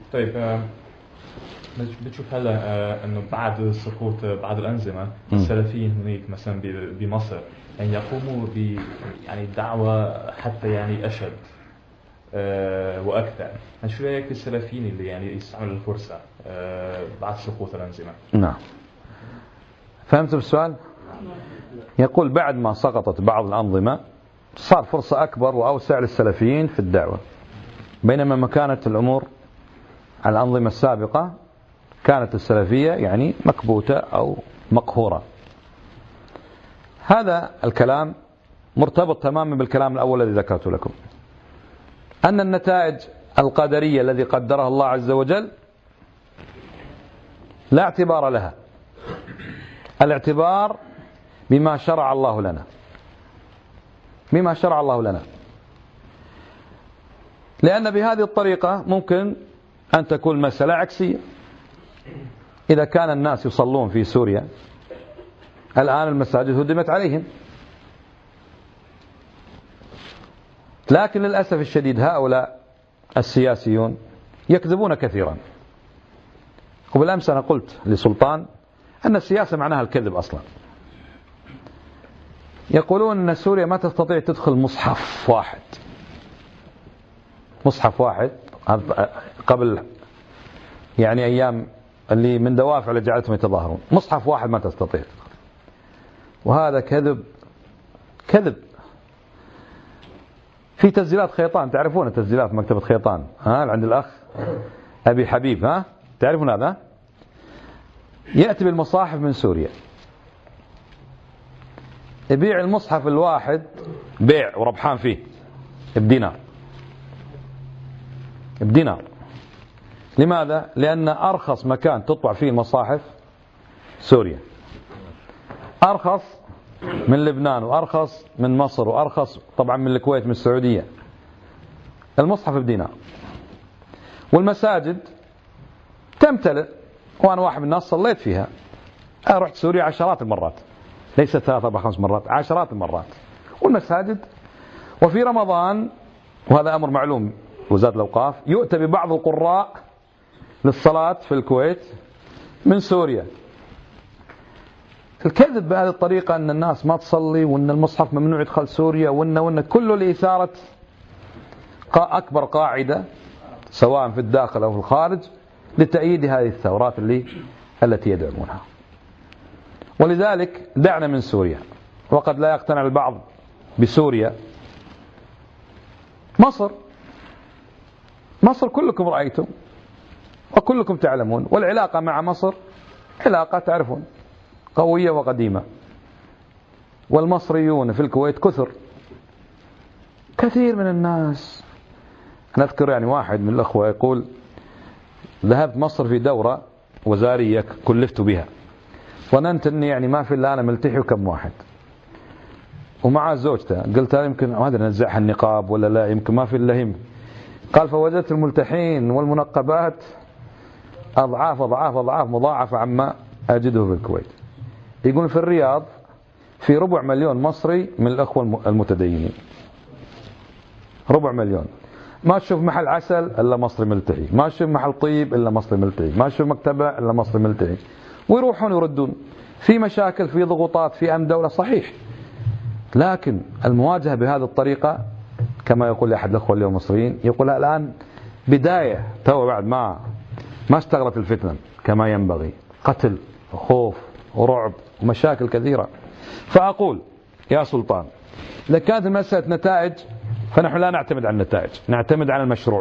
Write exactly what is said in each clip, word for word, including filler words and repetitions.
طيب آه، بتشوف هلا آه، انه بعد سقوط بعض الانظمه السلفيين هناك مثلا ب- بمصر يعني يقوموا ب يعني دعوه حتى يعني اشد آه، واكثر. شو رايك بالسلفيين اللي يعني يستعملوا الفرصه آه، بعد سقوط الانظمه؟ نعم، فهمت بالسؤال. يقول بعد ما سقطت بعض الأنظمة صار فرصة أكبر وأوسع للسلفيين في الدعوة، بينما ما كانت الأمور على الأنظمة السابقة كانت السلفية يعني مكبوتة أو مقهورة. هذا الكلام مرتبط تماما بالكلام الأول الذي ذكرت لكم، أن النتائج القدرية الذي قدرها الله عز وجل لا اعتبار لها، الاعتبار بما شرع الله لنا، بما شرع الله لنا، لأن بهذه الطريقة ممكن أن تكون مسألة عكسية. إذا كان الناس يصلون في سوريا الآن المساجد هدمت عليهم، لكن للأسف الشديد هؤلاء السياسيون يكذبون كثيرا. وبالأمس أنا قلت لسلطان أن السياسة معناها الكذب أصلا. يقولون أن سوريا ما تستطيع تدخل مصحف واحد، مصحف واحد قبل يعني أيام اللي من دوافع اللي جعلتهم يتظاهرون، مصحف واحد ما تستطيع. وهذا كذب كذب. في تسجيلات خيطان، تعرفون تسجيلات مكتبة خيطان ها عند الأخ أبي حبيب، ها تعرفون هذا؟ يأتي بالمصاحف من سوريا، يبيع المصحف الواحد بيع وربحان فيه بدينار، بدينار. لماذا؟ لأن أرخص مكان تطبع فيه المصاحف سوريا، أرخص من لبنان وأرخص من مصر وأرخص طبعا من الكويت من السعودية. المصحف بدينار. والمساجد تمتلئ، وأنا واحد من الناس صليت فيها. أنا رحت سوريا عشرات المرات، ليس ثلاث أربع خمس مرات، عشرات المرات. والمساجد، وفي رمضان وهذا أمر معلوم وزارة الأوقاف يؤتى ببعض القراء للصلاة في الكويت من سوريا. الكذب بهذه الطريقة أن الناس ما تصلي وأن المصحف ممنوع يدخل سوريا وأن وأن كله لإثارة أكبر قاعدة سواء في الداخل أو في الخارج لتأييد هذه الثورات اللي التي يدعمونها. ولذلك دعنا من سوريا، وقد لا يقتنع البعض بسوريا. مصر مصر كلكم رأيتم وكلكم تعلمون، والعلاقة مع مصر علاقة تعرفون قوية وقديمة. والمصريون في الكويت كثر، كثير من الناس. أنا أذكر يعني واحد من الأخوة يقول ذهبت مصر في دورة وزارية كلفت بها، ظننت أني يعني ما في إلا أنا ملتحي وكم واحد ومع زوجته. قلت يمكن هذا نزعها النقاب ولا لا، يمكن ما في إلا هم. قال فوجدت الملتحين والمنقبات أضعاف أضعاف أضعاف مضاعفة عما أجده في الكويت. يقول في الرياض في ربع مليون مصري من الأخوة المتدينين، ربع مليون. ما تشوف محل عسل إلا مصري ملتحي، ما تشوف محل طيب إلا مصري ملتحي، ما تشوف مكتبة إلا مصري ملتحي. ويروحون يردون في مشاكل، في ضغوطات، في أمن دولة صحيح، لكن المواجهة بهذه الطريقة كما يقول أحد الأخوة اليوم المصريين، يقول الآن بداية تو بعد ما ما اشتغلت الفتنة كما ينبغي، قتل وخوف ورعب ومشاكل كثيرة. فأقول يا سلطان إذا كانت المسألة نتائج فنحن لا نعتمد على النتائج، نعتمد على المشروع.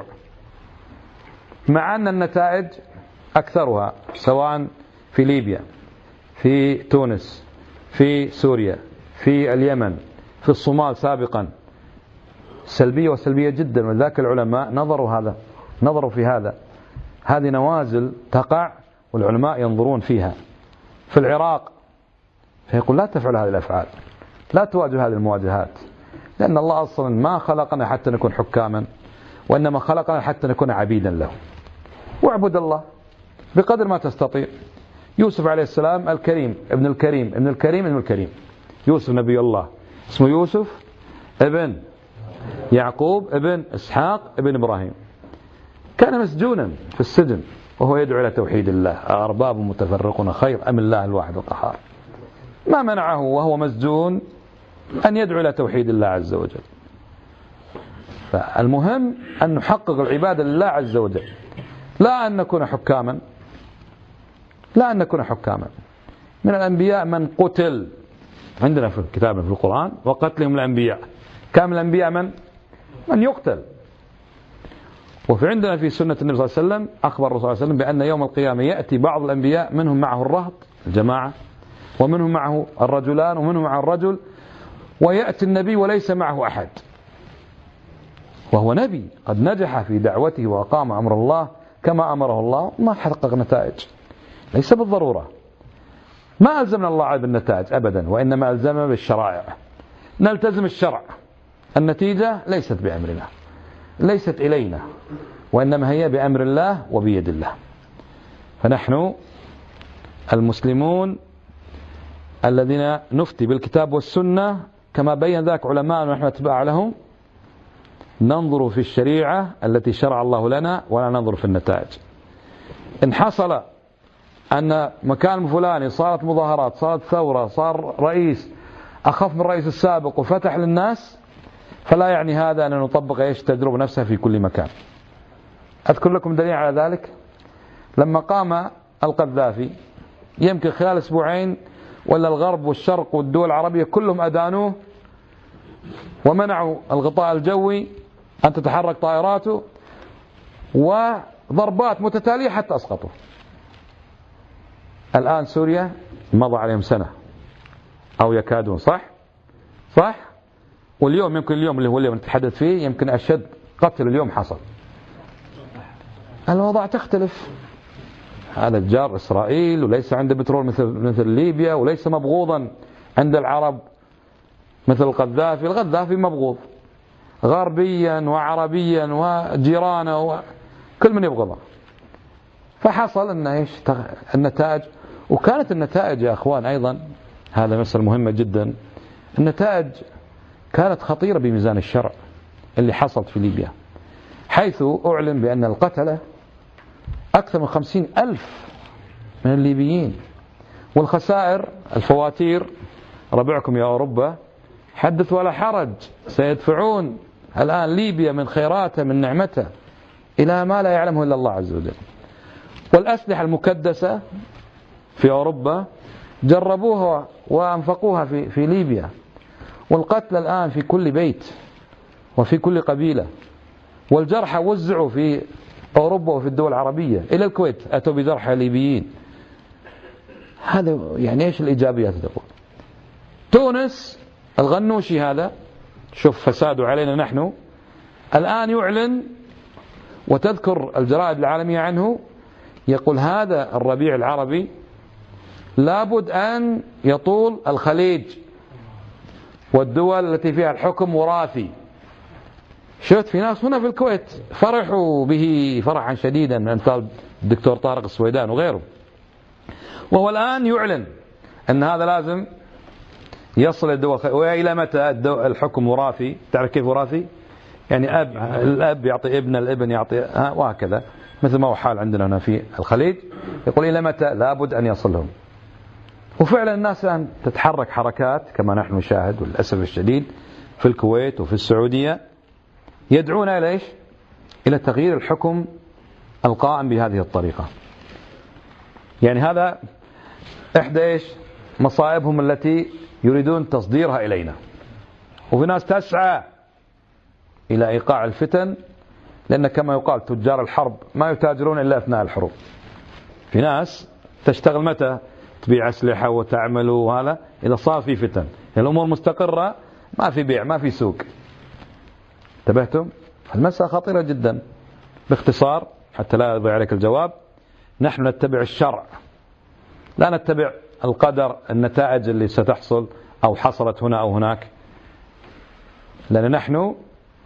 مع أن النتائج أكثرها سواء في ليبيا، في تونس، في سوريا، في اليمن، في الصومال سابقا سلبية وسلبية جدا. وذاك العلماء نظروا هذا، نظروا في هذا. هذه نوازل تقع والعلماء ينظرون فيها. في العراق فيقول لا تفعل هذه الأفعال، لا تواجه هذه المواجهات، لأن الله أصلا ما خلقنا حتى نكون حكاما، وإنما خلقنا حتى نكون عبيدا له. واعبد الله بقدر ما تستطيع. يوسف عليه السلام الكريم ابن الكريم ابن الكريم ابن الكريم، يوسف نبي الله اسمه يوسف ابن يعقوب ابن إسحاق ابن إبراهيم. كان مسجونا في السجن وهو يدعو إلى توحيد الله، أرباب متفرقون خير أم الله الواحد القهار. ما منعه وهو مسجون أن يدعو إلى توحيد الله عز وجل. فالمهم أن نحقق العبادة لله عز وجل، لا أن نكون حكاما، لا أن نكون حكاما. من الأنبياء من قتل عندنا في كتابنا في القرآن وقتلهم الأنبياء، كامل الأنبياء من من يقتل. وفي عندنا في سنة النبي صلى الله عليه وسلم أخبر الرسول صلى الله عليه وسلم بأن يوم القيامة يأتي بعض الأنبياء منهم معه الرهط الجماعة، ومنهم معه الرجلان، ومنهم معه الرجل، ويأتي النبي وليس معه أحد، وهو نبي قد نجح في دعوته وأقام أمر الله كما أمره الله، ما حقق نتائج. ليس بالضرورة، ما ألزمنا الله بالنتائج أبدا، وإنما ألزمنا بالشرائع. نلتزم الشرع، النتيجة ليست بأمرنا، ليست إلينا، وإنما هي بأمر الله وبيد الله. فنحن المسلمون الذين نفتي بالكتاب والسنة كما بين ذلك علماء ونحن أتباع لهم، ننظر في الشريعة التي شرع الله لنا ولا ننظر في النتائج. إن حصل أن مكان فلاني صارت مظاهرات، صارت ثورة، صار رئيس أخف من الرئيس السابق وفتح للناس، فلا يعني هذا أن نطبق إيش تجربة نفسها في كل مكان. أذكر لكم دليل على ذلك. لما قام القذافي يمكن خلال أسبوعين ولا الغرب والشرق والدول العربية كلهم أدانوه ومنعوا الغطاء الجوي أن تتحرك طائراته، وضربات متتالية حتى أسقطوا. الآن سوريا مضى عليهم سنة أو يكادون، صح؟ صح؟ واليوم يمكن اليوم اللي هو اليوم نتحدث فيه يمكن أشد قتل اليوم حصل. الوضع تختلف. هذا الجار إسرائيل وليس عنده بترول مثل مثل ليبيا، وليس مبغوضا عند العرب مثل القذافي. القذافي مبغوض غربيا وعربيا وجيرانه وكل من يبغضه. فحصل أن إيش النتائج، وكانت النتائج يا أخوان أيضا هذا مسألة مهمة جدا، النتائج كانت خطيرة بميزان الشرع اللي حصلت في ليبيا، حيث أعلن بأن القتلة أكثر من خمسين ألف من الليبيين، والخسائر الفواتير ربعكم يا أوروبا حدث ولا حرج، سيدفعون الآن ليبيا من خيراته من نعمته إلى ما لا يعلمه إلا الله عز وجل. والأسلحة المكدسة في أوروبا جربوها وأنفقوها في, في ليبيا، والقتل الآن في كل بيت وفي كل قبيلة، والجرحى وزعوا في أوروبا وفي الدول العربية، إلى الكويت أتوا بجرحى ليبيين. هذا يعني إيش الإيجابيات تقول. تونس الغنوشي هذا شوف فساده علينا نحن، الآن يعلن وتذكر الجرائد العالمية عنه، يقول هذا الربيع العربي لابد أن يطول الخليج والدول التي فيها الحكم وراثي. شفت في ناس هنا في الكويت فرحوا به فرحا شديدا من أمثال الدكتور طارق السويدان وغيره، وهو الآن يعلن أن هذا لازم يصل الدول. وإلى متى الحكم وراثي؟ تعرف كيف وراثي؟ يعني أب الأب يعطي ابن، الابن يعطي، وهكذا مثل ما هو حال عندنا هنا في الخليج. يقول إلى متى لابد أن يصلهم. وفعلا الناس الآن تتحرك حركات كما نحن نشاهد والأسف الشديد في الكويت وفي السعودية، يدعون إلى إيش؟ إلى تغيير الحكم القائم بهذه الطريقة. يعني هذا إحدى إيش مصائبهم التي يريدون تصديرها إلينا. وفي ناس تسعى إلى إيقاع الفتن، لأن كما يقال تجار الحرب ما يتاجرون إلا أثناء الحروب. في ناس تشتغل متى؟ تبيع أسلحة وتعمل وهذا إذا صار في فتن. الأمور مستقرة ما في بيع ما في سوق. انتبهتم؟ المسألة خطيرة جدا. باختصار حتى لا يضيع عليك الجواب، نحن نتبع الشرع، لا نتبع القدر، النتائج اللي ستحصل أو حصلت هنا أو هناك، لأن نحن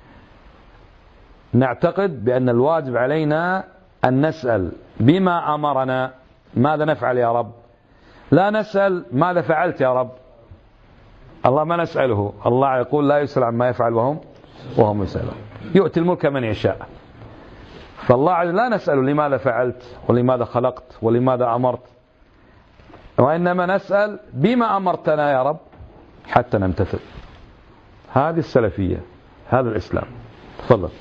نعتقد بأن الواجب علينا أن نسأل بما أمرنا ماذا نفعل يا رب، لا نسأل ماذا فعلت يا رب. الله ما نسأله، الله يقول لا يسأل عما يفعل وهم وهم يسألون. يؤتي الملك من يشاء. فالله عز وجل لا نسأل لماذا فعلت ولماذا خلقت ولماذا أمرت، وإنما نسأل بما أمرتنا يا رب حتى نمتثل. هذه السلفية، هذا الإسلام. تفضل.